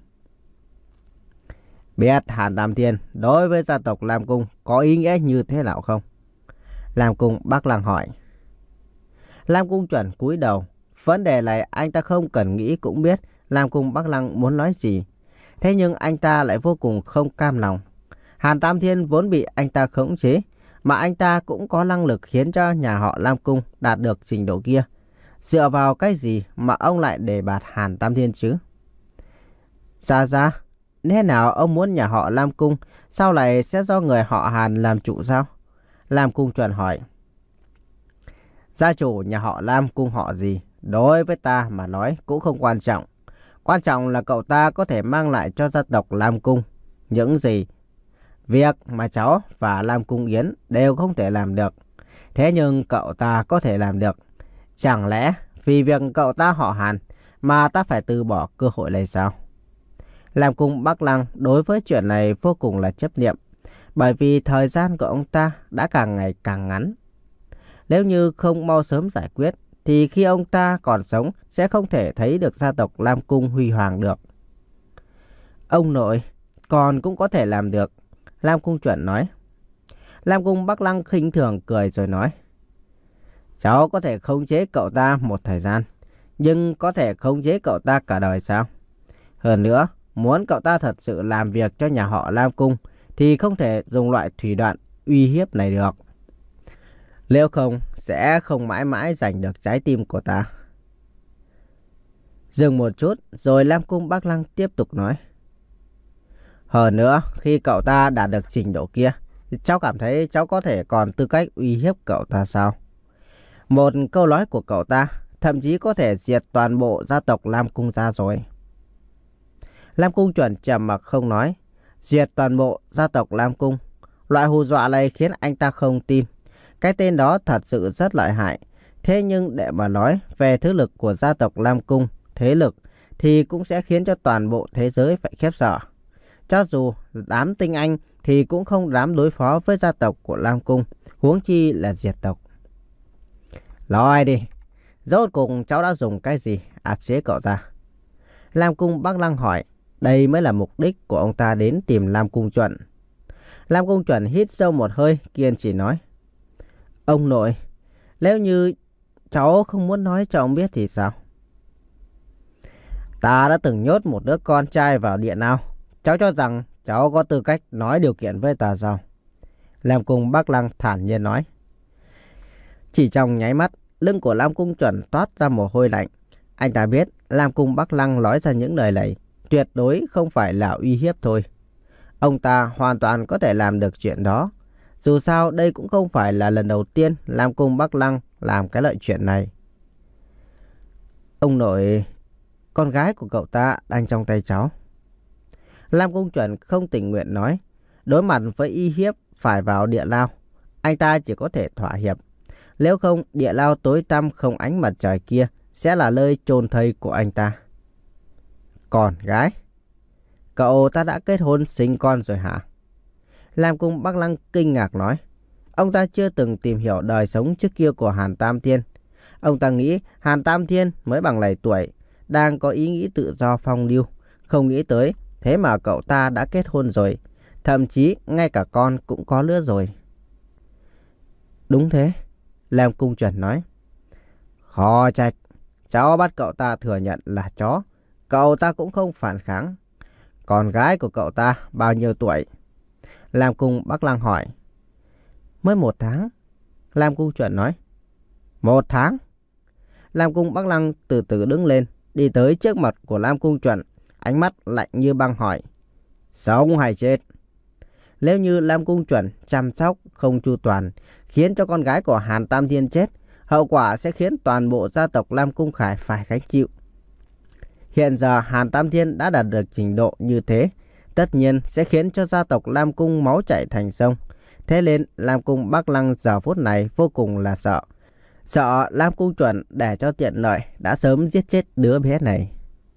Biết Hàn Tam Thiên đối với gia tộc Lam Cung có ý nghĩa như thế nào không? Lam Cung Bắc Lăng hỏi. Lam Cung Chuẩn cúi đầu. Vấn đề này anh ta không cần nghĩ cũng biết Lam Cung Bắc Lăng muốn nói gì. Thế nhưng anh ta lại vô cùng không cam lòng. Hàn Tam Thiên vốn bị anh ta khống chế, mà anh ta cũng có năng lực khiến cho nhà họ Lam Cung đạt được trình độ kia. Dựa vào cái gì mà ông lại đề bạt Hàn Tam Thiên chứ? Dạ dạ, thế nào ông muốn nhà họ Lam Cung sau này sẽ do người họ Hàn làm chủ sao? Lam Cung Chuẩn hỏi. Gia chủ nhà họ Lam Cung họ gì, đối với ta mà nói cũng không quan trọng. Quan trọng là cậu ta có thể mang lại cho gia tộc Lam Cung những gì việc mà cháu và Lam Cung Yến đều không thể làm được. Thế nhưng cậu ta có thể làm được. Chẳng lẽ vì việc cậu ta họ Hàn mà ta phải từ bỏ cơ hội này sao? Lam Cung Bắc Lăng đối với chuyện này vô cùng là chấp niệm, bởi vì thời gian của ông ta đã càng ngày càng ngắn. Nếu như không mau sớm giải quyết thì khi ông ta còn sống sẽ không thể thấy được gia tộc Lam Cung huy hoàng được. Ông nội, con cũng có thể làm được, Lam Cung Chuẩn nói. Lam Cung Bắc Lăng khinh thường cười rồi nói. Cháu có thể khống chế cậu ta một thời gian, nhưng có thể khống chế cậu ta cả đời sao? Hơn nữa, muốn cậu ta thật sự làm việc cho nhà họ Lam Cung thì không thể dùng loại thủy đoạn uy hiếp này được. Nếu không, sẽ không mãi mãi giành được trái tim của ta. Dừng một chút, rồi Lam Cung Bắc Lăng tiếp tục nói. Hơn nữa, khi cậu ta đạt được trình độ kia, cháu cảm thấy cháu có thể còn tư cách uy hiếp cậu ta sao? Một câu nói của cậu ta thậm chí có thể diệt toàn bộ gia tộc Lam Cung ra rồi. Lam Cung Chuẩn trầm mặc không nói. Diệt toàn bộ gia tộc Lam Cung. Loại hù dọa này khiến anh ta không tin. Cái tên đó thật sự rất lợi hại. Thế nhưng để mà nói về thế lực của gia tộc Lam Cung, thế lực thì cũng sẽ khiến cho toàn bộ thế giới phải khiếp sợ. Cho dù đám tinh anh thì cũng không dám đối phó với gia tộc của Lam Cung, huống chi là diệt tộc. Nói đi, rốt cuộc cháu đã dùng cái gì áp chế cậu ta? Lam Cung Bắc Lăng hỏi. Đây mới là mục đích của ông ta đến tìm Lam Cung Chuẩn. Lam Cung Chuẩn hít sâu một hơi, kiên trì nói. Ông nội, nếu như cháu không muốn nói cho ông biết thì sao? Ta đã từng nhốt một đứa con trai vào địa lao. Cháu cho rằng cháu có tư cách nói điều kiện với ta sao? Lam Cung Bắc Lăng thản nhiên nói. Chỉ trong nháy mắt, lưng của Lam Cung Chuẩn toát ra mồ hôi lạnh. Anh ta biết Lam Cung Bắc Lăng nói ra những lời này tuyệt đối không phải là uy hiếp thôi. Ông ta hoàn toàn có thể làm được chuyện đó. Dù sao đây cũng không phải là lần đầu tiên Lam Cung Bắc Lăng làm cái loại chuyện này. Ông nội, con gái của cậu ta đang trong tay cháu. Lam Cung Chuẩn không tình nguyện nói. Đối mặt với uy hiếp phải vào địa lao, anh ta chỉ có thể thỏa hiệp. Nếu không, địa lao tối tăm không ánh mặt trời kia sẽ là nơi chôn thây của anh ta. Con gái? Cậu ta đã kết hôn sinh con rồi hả? Lam Cung Bắc Lăng kinh ngạc nói. Ông ta chưa từng tìm hiểu đời sống trước kia của Hàn Tam Thiên. Ông ta nghĩ Hàn Tam Thiên mới bằng này tuổi, đang có ý nghĩ tự do phong lưu. Không nghĩ tới, thế mà cậu ta đã kết hôn rồi. Thậm chí ngay cả con cũng có lứa rồi. Đúng thế, Lam Cung Chuẩn nói. Khó trách, cháu bắt cậu ta thừa nhận là chó. Cậu ta cũng không phản kháng. Con gái của cậu ta bao nhiêu tuổi? Lam Cung Bắc Lăng hỏi. Mới một tháng, Lam Cung Chuẩn nói. Một tháng? Lam Cung Bắc Lăng từ từ đứng lên, đi tới trước mặt của Lam Cung Chuẩn, ánh mắt lạnh như băng hỏi. Sống hay chết? Nếu như Lam Cung Chuẩn chăm sóc không chu toàn, khiến cho con gái của Hàn Tam Thiên chết, hậu quả sẽ khiến toàn bộ gia tộc Lam Cung Khải phải gánh chịu. Hiện giờ Hàn Tam Thiên đã đạt được trình độ như thế, tất nhiên sẽ khiến cho gia tộc Lam Cung máu chảy thành sông. Thế nên Lam Cung Bắc Lăng giờ phút này vô cùng là sợ. Sợ Lam Cung Chuẩn để cho tiện lợi đã sớm giết chết đứa bé này.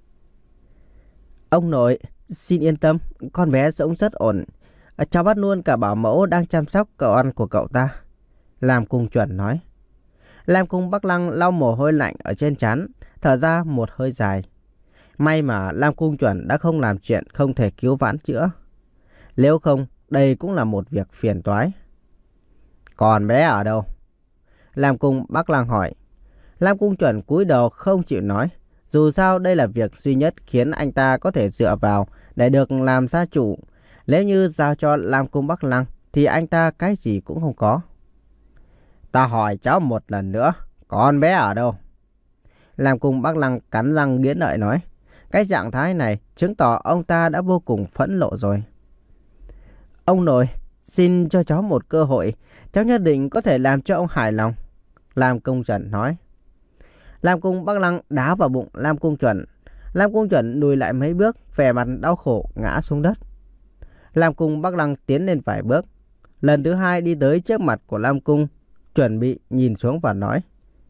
Ông nội, xin yên tâm, con bé sống rất ổn. Cháu bắt luôn cả bảo mẫu đang chăm sóc cậu ăn của cậu ta. Lam Cung Chuẩn nói. Lam Cung Bắc Lăng lau mồ hôi lạnh ở trên trán, thở ra một hơi dài. May mà Lam Cung Chuẩn đã không làm chuyện không thể cứu vãn chữa. Nếu không, đây cũng là một việc phiền toái. Còn bé ở đâu? Lam Cung Bắc Lăng hỏi. Lam Cung Chuẩn cúi đầu không chịu nói. Dù sao đây là việc duy nhất khiến anh ta có thể dựa vào để được làm gia chủ. Nếu như giao cho Lam Cung Bắc Lăng thì anh ta cái gì cũng không có. Ta hỏi cháu một lần nữa, con bé ở đâu? Lam Cung Bắc Lăng cắn răng nghiến lợi nói. Cái trạng thái này chứng tỏ ông ta đã vô cùng phẫn nộ rồi. Ông nội, xin cho cháu một cơ hội, cháu nhất định có thể làm cho ông hài lòng. Lam Cung Chuẩn nói. Lam Cung Bắc Lăng đá vào bụng Lam Cung Chuẩn. Lam Cung Chuẩn lùi lại mấy bước, vẻ mặt đau khổ ngã xuống đất. Lam Cung Bắc Lăng tiến lên vài bước, lần thứ hai đi tới trước mặt của Lam Cung, chuẩn bị nhìn xuống và nói.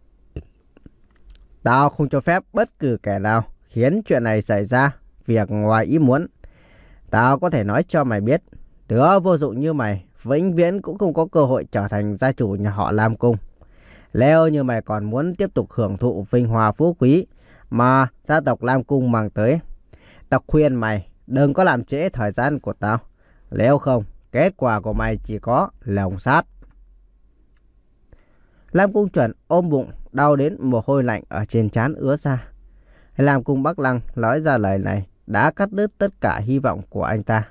Tao không cho phép bất cứ kẻ nào khiến chuyện này xảy ra, việc ngoài ý muốn. Tao có thể nói cho mày biết, đứa vô dụng như mày vĩnh viễn cũng không có cơ hội trở thành gia chủ nhà họ Lam Cung. Nếu như mày còn muốn tiếp tục hưởng thụ vinh hoa phú quý mà gia tộc Lam Cung mang tới, tao khuyên mày đừng có làm trễ thời gian của tao. Nếu không, kết quả của mày chỉ có lòng sát. Lam Cung Chuẩn ôm bụng, đau đến mồ hôi lạnh ở trên trán ứa ra. Lam Cung Bắc Lăng nói ra lời này đã cắt đứt tất cả hy vọng của anh ta.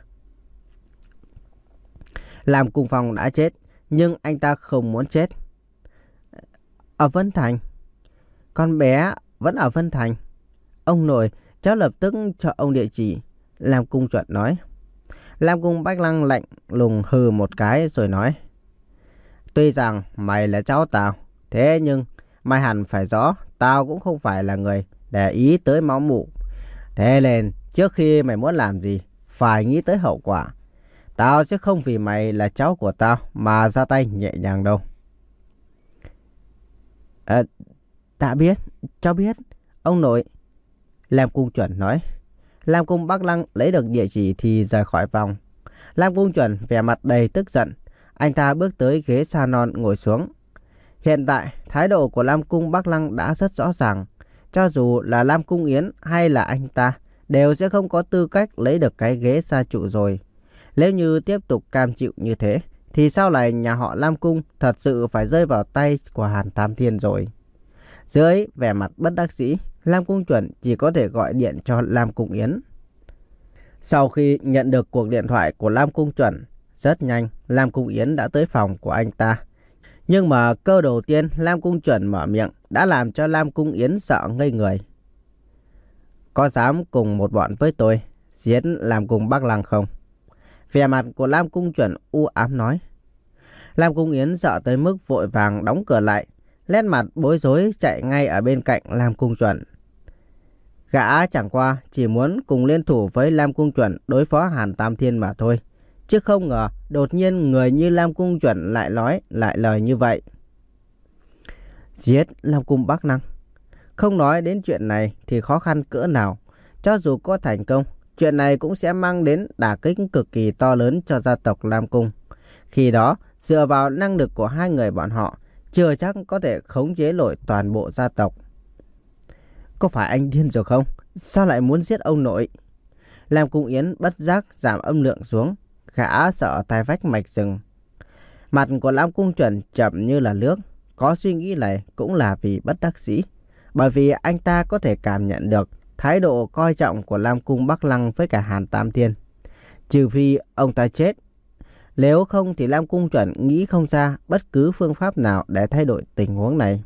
Lam Cung Phong đã chết, nhưng anh ta không muốn chết. Ở Vân Thành. Con bé vẫn ở Vân Thành. Ông nội, cháu lập tức cho ông địa chỉ. Lam Cung Chuẩn nói. Lam Cung Bắc Lăng lạnh lùng hừ một cái rồi nói. Tuy rằng mày là cháu tao, thế nhưng mày hẳn phải rõ tao cũng không phải là người để ý tới máu mủ. Thế nên trước khi mày muốn làm gì, phải nghĩ tới hậu quả. Tao sẽ không vì mày là cháu của tao mà ra tay nhẹ nhàng đâu. À, ta biết, cháu biết, ông nội. Lam Cung Chuẩn nói. Lam Cung Bắc Lăng lấy được địa chỉ thì rời khỏi phòng. Lam Cung Chuẩn vẻ mặt đầy tức giận. Anh ta bước tới ghế salon ngồi xuống. Hiện tại, thái độ của Lam Cung Bắc Lăng đã rất rõ ràng. Cho dù là Lam Cung Yến hay là anh ta, đều sẽ không có tư cách lấy được cái ghế gia chủ rồi. Nếu như tiếp tục cam chịu như thế, thì sau này nhà họ Lam Cung thật sự phải rơi vào tay của Hàn Tam Thiên rồi. Dưới vẻ mặt bất đắc dĩ, Lam Cung Chuẩn chỉ có thể gọi điện cho Lam Cung Yến. Sau khi nhận được cuộc điện thoại của Lam Cung Chuẩn, rất nhanh Lam Cung Yến đã tới phòng của anh ta. Nhưng mà câu đầu tiên Lam Cung Chuẩn mở miệng đã làm cho Lam Cung Yến sợ ngây người. Có dám cùng một bọn với tôi giết Lam Cung Bắc Lăng không? Vẻ mặt của Lam Cung Chuẩn u ám nói. Lam Cung Yến sợ tới mức vội vàng đóng cửa lại, nét mặt bối rối chạy ngay ở bên cạnh Lam Cung Chuẩn. Gã chẳng qua chỉ muốn cùng liên thủ với Lam Cung Chuẩn đối phó Hàn Tam Thiên mà thôi. Chứ không ngờ đột nhiên người như Lam Cung Chuẩn lại nói lại lời như vậy. Giết Lam Cung Bắc Lăng. Không nói đến chuyện này thì khó khăn cỡ nào. Cho dù có thành công, chuyện này cũng sẽ mang đến đả kích cực kỳ to lớn cho gia tộc Lam Cung. Khi đó, Dựa vào năng lực của hai người bọn họ, chưa chắc có thể khống chế nổi toàn bộ gia tộc. Có phải anh điên rồi không? Sao lại muốn giết ông nội? Lam Cung Yến bất giác giảm âm lượng xuống, gã sợ tai vách mạch rừng. Mặt của Lam Cung Chuẩn chậm như là nước, có suy nghĩ này cũng là vì bất đắc dĩ, bởi vì anh ta có thể cảm nhận được thái độ coi trọng của Lam Cung Bắc Lăng với cả Hàn Tam Thiên. Trừ phi ông ta chết, nếu không thì Lam Cung Chuẩn nghĩ không ra bất cứ phương pháp nào để thay đổi tình huống này.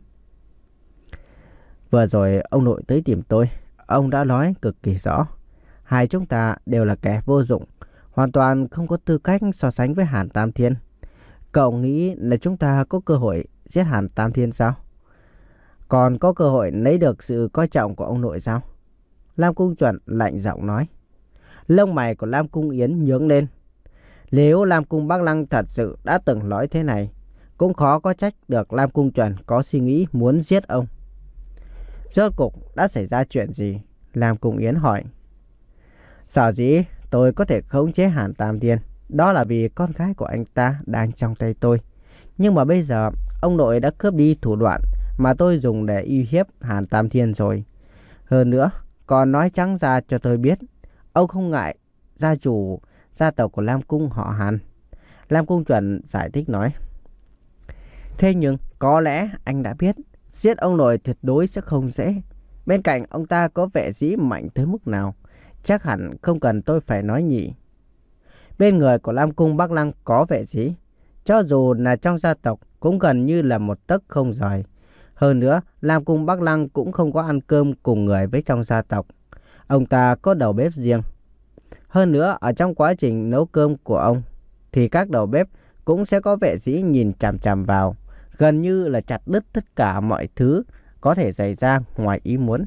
Vừa rồi ông nội tới tìm tôi, ông đã nói cực kỳ rõ. Hai chúng ta đều là kẻ vô dụng, hoàn toàn không có tư cách so sánh với Hàn Tam Thiên. Cậu nghĩ là chúng ta có cơ hội giết Hàn Tam Thiên sao? Còn có cơ hội lấy được sự coi trọng của ông nội sao? Lam Cung Chuẩn lạnh giọng nói. Lông mày của Lam Cung Yến nhướng lên. Nếu Lam Cung Bắc Lăng thật sự đã từng nói thế này, cũng khó có trách được Lam Cung Chuẩn có suy nghĩ muốn giết ông. Rốt cuộc đã xảy ra chuyện gì? Lam Cung Yến hỏi. Sở dĩ tôi có thể khống chế Hàn Tam Thiên, đó là vì con gái của anh ta đang trong tay tôi. Nhưng mà bây giờ ông nội đã cướp đi thủ đoạn mà tôi dùng để uy hiếp Hàn Tam Thiên rồi. Hơn nữa, còn nói trắng ra cho tôi biết, ông không ngại gia chủ gia tộc của Lam Cung họ Hàn. Lam Cung Chuẩn giải thích nói. Thế nhưng có lẽ anh đã biết, giết ông nội tuyệt đối sẽ không dễ. Bên cạnh ông ta có vẻ dĩ mạnh tới mức nào, chắc hẳn không cần tôi phải nói nhỉ. Bên người của Lam Cung Bắc Lăng có vẻ dĩ, cho dù là trong gia tộc cũng gần như là một tấc không rời. Hơn nữa, Lam Cung Bắc Lăng cũng không có ăn cơm cùng người với trong gia tộc. Ông ta có đầu bếp riêng. Hơn nữa, ở trong quá trình nấu cơm của ông, thì các đầu bếp cũng sẽ có vẻ dĩ nhìn chằm chằm vào, gần như là chặt đứt tất cả mọi thứ có thể xảy ra ngoài ý muốn.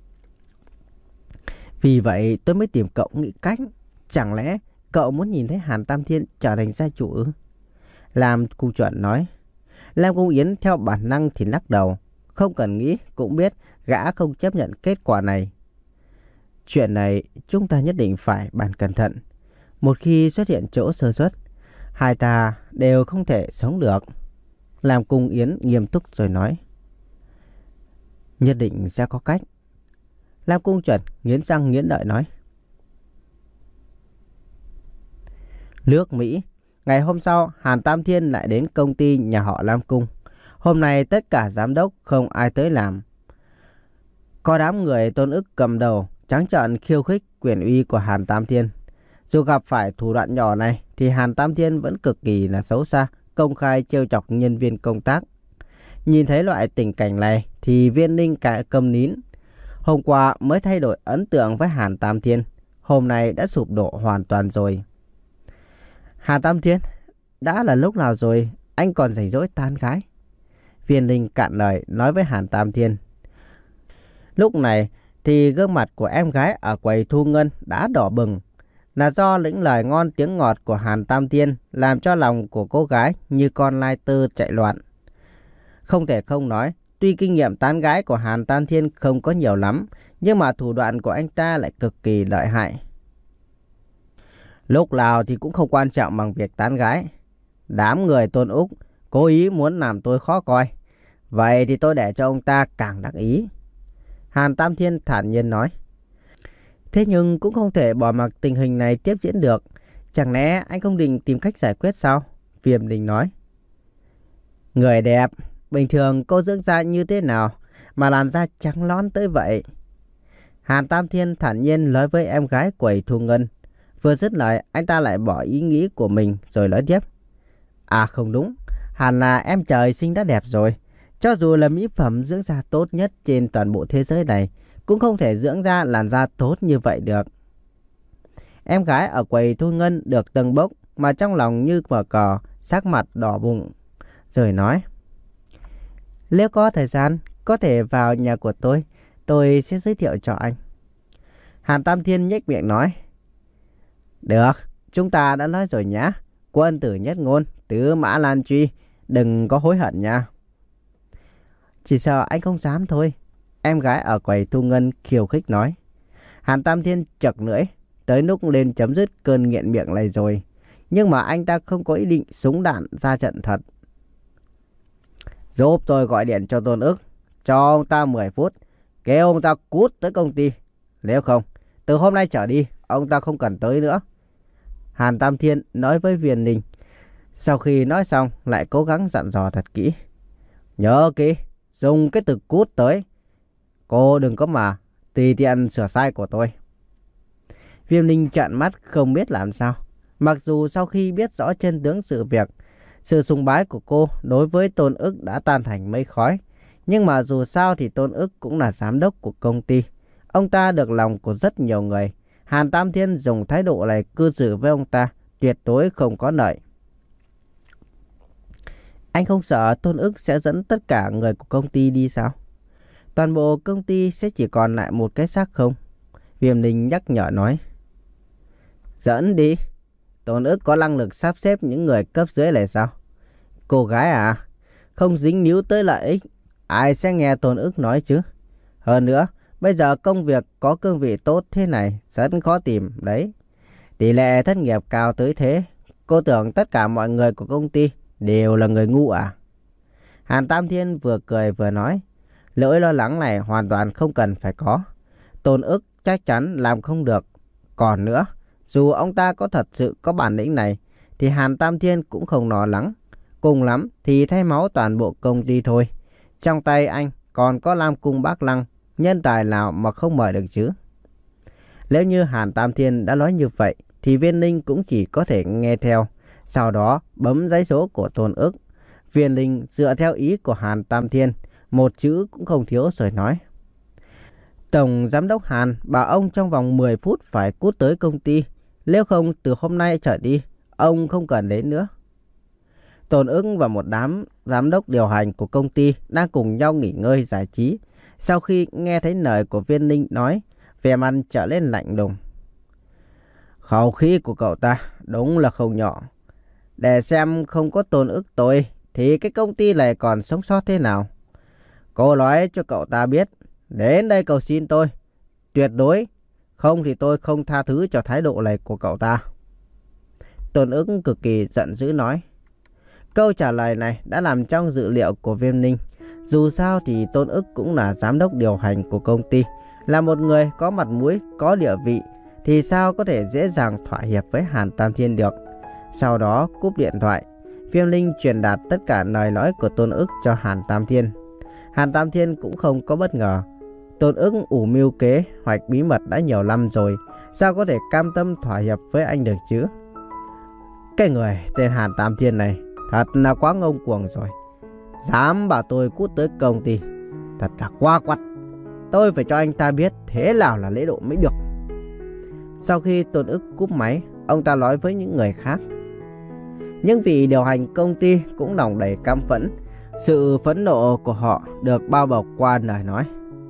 Vì vậy tôi mới tìm cậu nghĩ cách. Chẳng lẽ cậu muốn nhìn thấy Hàn Tam Thiên trở thành gia chủ ư? Lam Cung Chuẩn nói. Lam Cung Yến theo bản năng thì lắc đầu. Không cần nghĩ cũng biết gã không chấp nhận kết quả này. Chuyện này chúng ta nhất định phải bàn cẩn thận. Một khi xuất hiện chỗ sơ suất, hai ta đều không thể sống được. Lam Cung Yến nghiêm túc rồi nói. Nhất định sẽ có cách. Lam Cung Chuẩn nghiến răng nghiến lợi nói. Nước Mỹ. Ngày hôm sau, Hàn Tam Thiên lại đến công ty nhà họ Lam Cung. Hôm nay tất cả giám đốc không ai tới làm. Có đám người Tôn Ức cầm đầu, trắng trợn khiêu khích quyền uy của Hàn Tam Thiên. Dù gặp phải thủ đoạn nhỏ này thì Hàn Tam Thiên vẫn cực kỳ là xấu xa, công khai trêu chọc nhân viên công tác. Nhìn thấy loại tình cảnh này thì Viên Ninh cả câm nín. Hôm qua mới thay đổi ấn tượng với Hàn Tam Thiên, hôm nay đã sụp đổ hoàn toàn rồi. Hàn Tam Thiên, đã là lúc nào rồi anh còn rảnh rỗi tán gái? Viên Ninh cạn lời nói với Hàn Tam Thiên. Lúc này thì gương mặt của em gái ở quầy thu ngân đã đỏ bừng. Là do những lời ngon tiếng ngọt của Hàn Tam Thiên làm cho lòng của cô gái như con lai tơ chạy loạn. Không thể không nói, tuy kinh nghiệm tán gái của Hàn Tam Thiên không có nhiều lắm, nhưng mà thủ đoạn của anh ta lại cực kỳ lợi hại. Lúc nào thì cũng không quan trọng bằng việc tán gái. Đám người Tôn Úc cố ý muốn làm tôi khó coi. Vậy thì tôi để cho ông ta càng đắc ý. Hàn Tam Thiên thản nhiên nói. Thế nhưng cũng không thể bỏ mặc tình hình này tiếp diễn được. Chẳng lẽ anh không định tìm cách giải quyết sao? Viêm Đình nói. Người đẹp, bình thường cô dưỡng da như thế nào mà làn da trắng lón tới vậy? Hàn Tam Thiên thản nhiên nói với em gái quầy thu ngân. Vừa dứt lời, anh ta lại bỏ ý nghĩ của mình rồi nói tiếp. À không đúng, hẳn là em trời sinh đã đẹp rồi. Cho dù là mỹ phẩm dưỡng da tốt nhất trên toàn bộ thế giới này, cũng không thể dưỡng da làn da tốt như vậy được. Em gái ở quầy thu ngân được tầng bốc mà trong lòng như mở cờ, sắc mặt đỏ bụng. Rồi nói. Nếu có thời gian, có thể vào nhà của tôi, tôi sẽ giới thiệu cho anh. Hàn Tam Thiên nhếch miệng nói. Được, chúng ta đã nói rồi nhá. Quân tử nhất ngôn, tứ mã nan truy, đừng có hối hận nha. Chỉ sợ anh không dám thôi. Em gái ở quầy thu ngân khiêu khích nói. Hàn Tam Thiên chật lưỡi, tới lúc lên chấm dứt cơn nghiện miệng này rồi. Nhưng mà anh ta không có ý định súng đạn ra trận thật. Giúp tôi gọi điện cho Tôn Ức, cho ông ta mười phút, kêu ông ta cút tới công ty. Nếu không, từ hôm nay trở đi, ông ta không cần tới nữa. Hàn Tam Thiên nói với Viên Ninh. Sau khi nói xong, lại cố gắng dặn dò thật kỹ. Nhớ kỹ, dùng cái từ cút tới. Cô đừng có mà tùy tiện sửa sai của tôi. Viên Ninh trợn mắt không biết làm sao. Mặc dù sau khi biết rõ chân tướng sự việc, sự sùng bái của cô đối với Tôn Ức đã tan thành mây khói. Nhưng mà dù sao thì Tôn Ức cũng là giám đốc của công ty. Ông ta được lòng của rất nhiều người. Hàn Tam Thiên dùng thái độ này cư xử với ông ta tuyệt đối không có lợi. Anh không sợ Tôn Ức sẽ dẫn tất cả người của công ty đi sao? Toàn bộ công ty sẽ chỉ còn lại một cái xác không? Viêm Ninh nhắc nhở nói. Dẫn đi. Tôn Ức có năng lực sắp xếp những người cấp dưới này sao? Cô gái à? Không dính níu tới lợi ích, ai sẽ nghe Tôn Ức nói chứ? Hơn nữa, bây giờ công việc có cương vị tốt thế này rất khó tìm đấy. Tỷ lệ thất nghiệp cao tới thế. Cô tưởng tất cả mọi người của công ty đều là người ngu à? Hàn Tam Thiên vừa cười vừa nói. Lỗi lo lắng này hoàn toàn không cần phải có. Tôn Ức chắc chắn làm không được. Còn nữa, dù ông ta có thật sự có bản lĩnh này, thì Hàn Tam Thiên cũng không lo lắng. Cùng lắm thì thay máu toàn bộ công ty thôi. Trong tay anh còn có Lam Cung Bác Lăng, nhân tài nào mà không mời được chứ? Nếu như Hàn Tam Thiên đã nói như vậy, thì Viên Ninh cũng chỉ có thể nghe theo. Sau đó bấm dãy số của Tôn Ức. Viên Ninh dựa theo ý của Hàn Tam Thiên, một chữ cũng không thiếu rồi nói. Tổng giám đốc Hàn bảo ông trong vòng mười phút phải cút tới công ty. Nếu không từ hôm nay trở đi, ông không cần đến nữa. Tôn Ức và một đám giám đốc điều hành của công ty đang cùng nhau nghỉ ngơi giải trí. Sau khi nghe thấy lời của Viên Ninh nói, vẻ mặt trở lên lạnh lùng. Khẩu khí của cậu ta đúng là không nhỏ. Để xem không có Tôn Ức tôi thì cái công ty này còn sống sót thế nào. Cô nói cho cậu ta biết, đến đây cầu xin tôi. Tuyệt đối, không thì tôi không tha thứ cho thái độ này của cậu ta. Tôn Ức cực kỳ giận dữ nói. Câu trả lời này đã nằm trong dự liệu của Viêm Ninh. Dù sao thì Tôn Ức cũng là giám đốc điều hành của công ty, là một người có mặt mũi, có địa vị, thì sao có thể dễ dàng thỏa hiệp với Hàn Tam Thiên được. Sau đó cúp điện thoại, Viêm Ninh truyền đạt tất cả lời nói của Tôn Ức cho Hàn Tam Thiên. Hàn Tam Thiên cũng không có bất ngờ. Tôn Ức ủ mưu kế hoạch bí mật đã nhiều năm rồi, sao có thể cam tâm thỏa hiệp với anh được chứ? Cái người tên Hàn Tam Thiên này thật là quá ngông cuồng rồi. Dám bảo tôi cút tới công ty, thật là quá quắt. Tôi phải cho anh ta biết thế nào là lễ độ mới được. Sau khi Tôn Ức cúp máy, ông ta nói với những người khác. Những vị điều hành công ty cũng lòng đầy căm phẫn. Sự phẫn nộ của họ được bao bọc qua lời nói.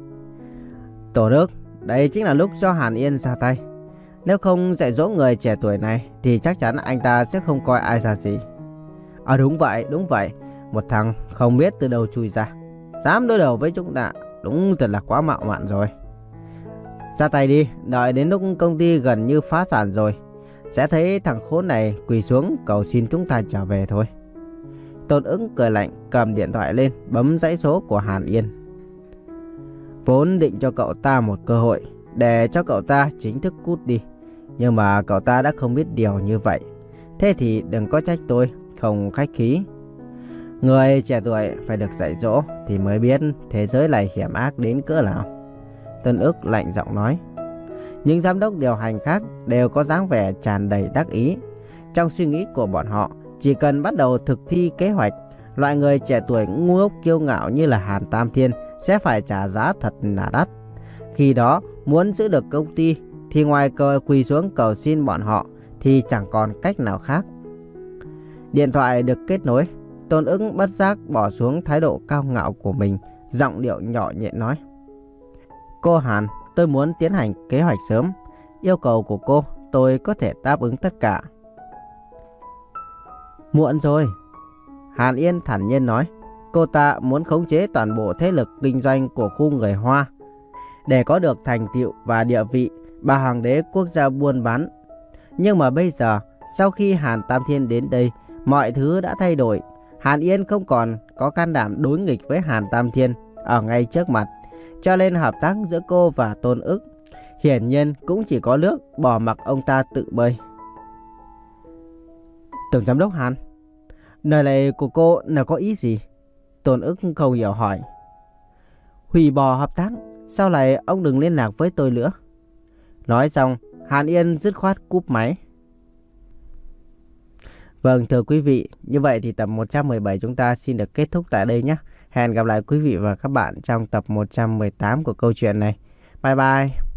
Tôn Ức, đây chính là lúc cho Hàn Yên ra tay. Nếu không dạy dỗ người trẻ tuổi này thì chắc chắn anh ta sẽ không coi ai ra gì. À đúng vậy, đúng vậy. Một thằng không biết từ đâu chui ra, dám đối đầu với chúng ta, đúng thật là quá mạo mạn rồi. Ra tay đi, đợi đến lúc công ty gần như phá sản rồi, sẽ thấy thằng khốn này quỳ xuống cầu xin chúng ta trở về thôi. Tôn Ức cười lạnh, cầm điện thoại lên, bấm dãy số của Hàn Yên. Vốn định cho cậu ta một cơ hội để cho cậu ta chính thức cút đi, nhưng mà cậu ta đã không biết điều như vậy. Thế thì đừng có trách tôi không khách khí. Người trẻ tuổi phải được dạy dỗ thì mới biết thế giới này hiểm ác đến cỡ nào. Tôn Ức lạnh giọng nói. Những giám đốc điều hành khác đều có dáng vẻ tràn đầy đắc ý. Trong suy nghĩ của bọn họ, chỉ cần bắt đầu thực thi kế hoạch, loại người trẻ tuổi ngu ngốc kiêu ngạo như là Hàn Tam Thiên sẽ phải trả giá thật là đắt. Khi đó, muốn giữ được công ty thì ngoài cờ quỳ xuống cầu xin bọn họ thì chẳng còn cách nào khác. Điện thoại được kết nối. Tôn Ức bất giác bỏ xuống thái độ cao ngạo của mình, giọng điệu nhỏ nhẹ nói. Cô Hàn, tôi muốn tiến hành kế hoạch sớm. Yêu cầu của cô tôi có thể đáp ứng tất cả. Muộn rồi. Hàn Yên thản nhiên nói. Cô ta muốn khống chế toàn bộ thế lực kinh doanh của khu người Hoa để có được thành tựu và địa vị bà hoàng đế quốc gia buôn bán. Nhưng mà bây giờ Sau khi Hàn Tam Thiên đến đây, mọi thứ đã thay đổi. Hàn Yên không còn có can đảm đối nghịch với Hàn Tam Thiên ở ngay trước mặt, cho nên hợp tác giữa cô và Tôn Ức hiển nhiên cũng chỉ có nước bỏ mặc ông ta tự bơi. Tổng giám đốc Hàn, lời này của cô là có ý gì? Tôn Ức không hiểu hỏi. Hủy bỏ hợp tác, sau này ông đừng liên lạc với tôi nữa. Nói xong, Hàn Yên dứt khoát cúp máy. Vâng, thưa quý vị, như vậy thì tập một trăm mười bảy chúng ta xin được kết thúc tại đây nhé. Hẹn gặp lại quý vị và các bạn trong tập một trăm mười tám của câu chuyện này. Bye bye.